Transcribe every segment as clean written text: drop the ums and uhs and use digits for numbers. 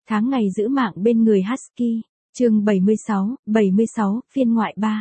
Tháng ngày giữ mạng bên người Husky, chương 76, phiên ngoại 3.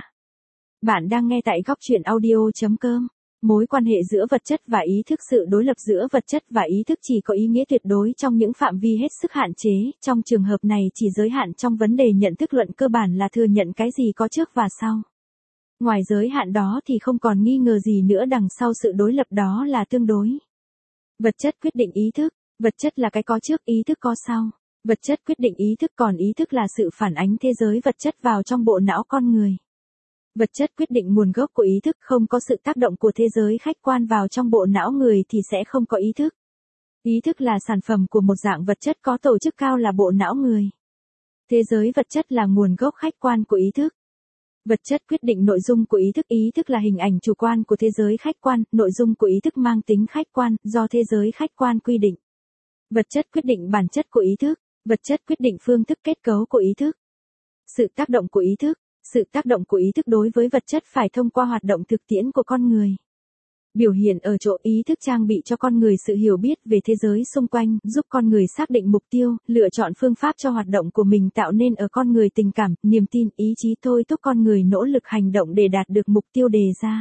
Bạn đang nghe tại góc truyện audio.com. Mối quan hệ giữa vật chất và ý thức. Sự đối lập giữa vật chất và ý thức chỉ có ý nghĩa tuyệt đối trong những phạm vi hết sức hạn chế, trong trường hợp này chỉ giới hạn trong vấn đề nhận thức luận cơ bản là thừa nhận cái gì có trước và sau. Ngoài giới hạn đó thì không còn nghi ngờ gì nữa, đằng sau sự đối lập đó là tương đối. Vật chất quyết định ý thức, vật chất là cái có trước, ý thức có sau. Vật chất quyết định ý thức, còn ý thức là sự phản ánh thế giới vật chất vào trong bộ não con người. Vật chất quyết định nguồn gốc của ý thức, không có sự tác động của thế giới khách quan vào trong bộ não người thì sẽ không có ý thức. Ý thức là sản phẩm của một dạng vật chất có tổ chức cao là bộ não người. Thế giới vật chất là nguồn gốc khách quan của ý thức. Vật chất quyết định nội dung của ý thức là hình ảnh chủ quan của thế giới khách quan, nội dung của ý thức mang tính khách quan, do thế giới khách quan quy định. Vật chất quyết định bản chất của ý thức, vật chất quyết định phương thức kết cấu của ý thức. Sự tác động của ý thức, sự tác động của ý thức đối với vật chất phải thông qua hoạt động thực tiễn của con người. Biểu hiện ở chỗ ý thức trang bị cho con người sự hiểu biết về thế giới xung quanh, giúp con người xác định mục tiêu, lựa chọn phương pháp cho hoạt động của mình, tạo nên ở con người tình cảm, niềm tin, ý chí thôi thúc con người nỗ lực hành động để đạt được mục tiêu đề ra.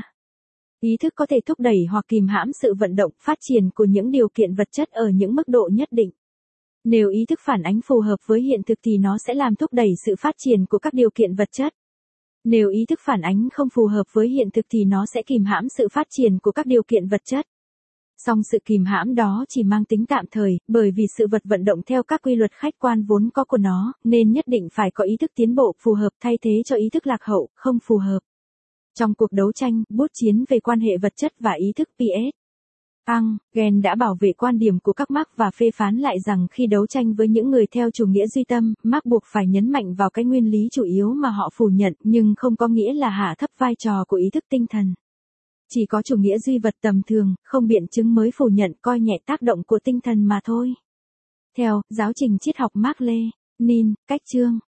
Ý thức có thể thúc đẩy hoặc kìm hãm sự vận động, phát triển của những điều kiện vật chất ở những mức độ nhất định. Nếu ý thức phản ánh phù hợp với hiện thực thì nó sẽ làm thúc đẩy sự phát triển của các điều kiện vật chất. Nếu ý thức phản ánh không phù hợp với hiện thực thì nó sẽ kìm hãm sự phát triển của các điều kiện vật chất. Song sự kìm hãm đó chỉ mang tính tạm thời, bởi vì sự vật vận động theo các quy luật khách quan vốn có của nó, nên nhất định phải có ý thức tiến bộ phù hợp thay thế cho ý thức lạc hậu, không phù hợp. Trong cuộc đấu tranh, bút chiến về quan hệ vật chất và ý thức PS. Engels đã bảo vệ quan điểm của các Marx và phê phán lại rằng khi đấu tranh với những người theo chủ nghĩa duy tâm, Marx buộc phải nhấn mạnh vào cái nguyên lý chủ yếu mà họ phủ nhận, nhưng không có nghĩa là hạ thấp vai trò của ý thức tinh thần. Chỉ có chủ nghĩa duy vật tầm thường, không biện chứng mới phủ nhận, coi nhẹ tác động của tinh thần mà thôi. Theo giáo trình triết học Mác Lê Nin, cách chương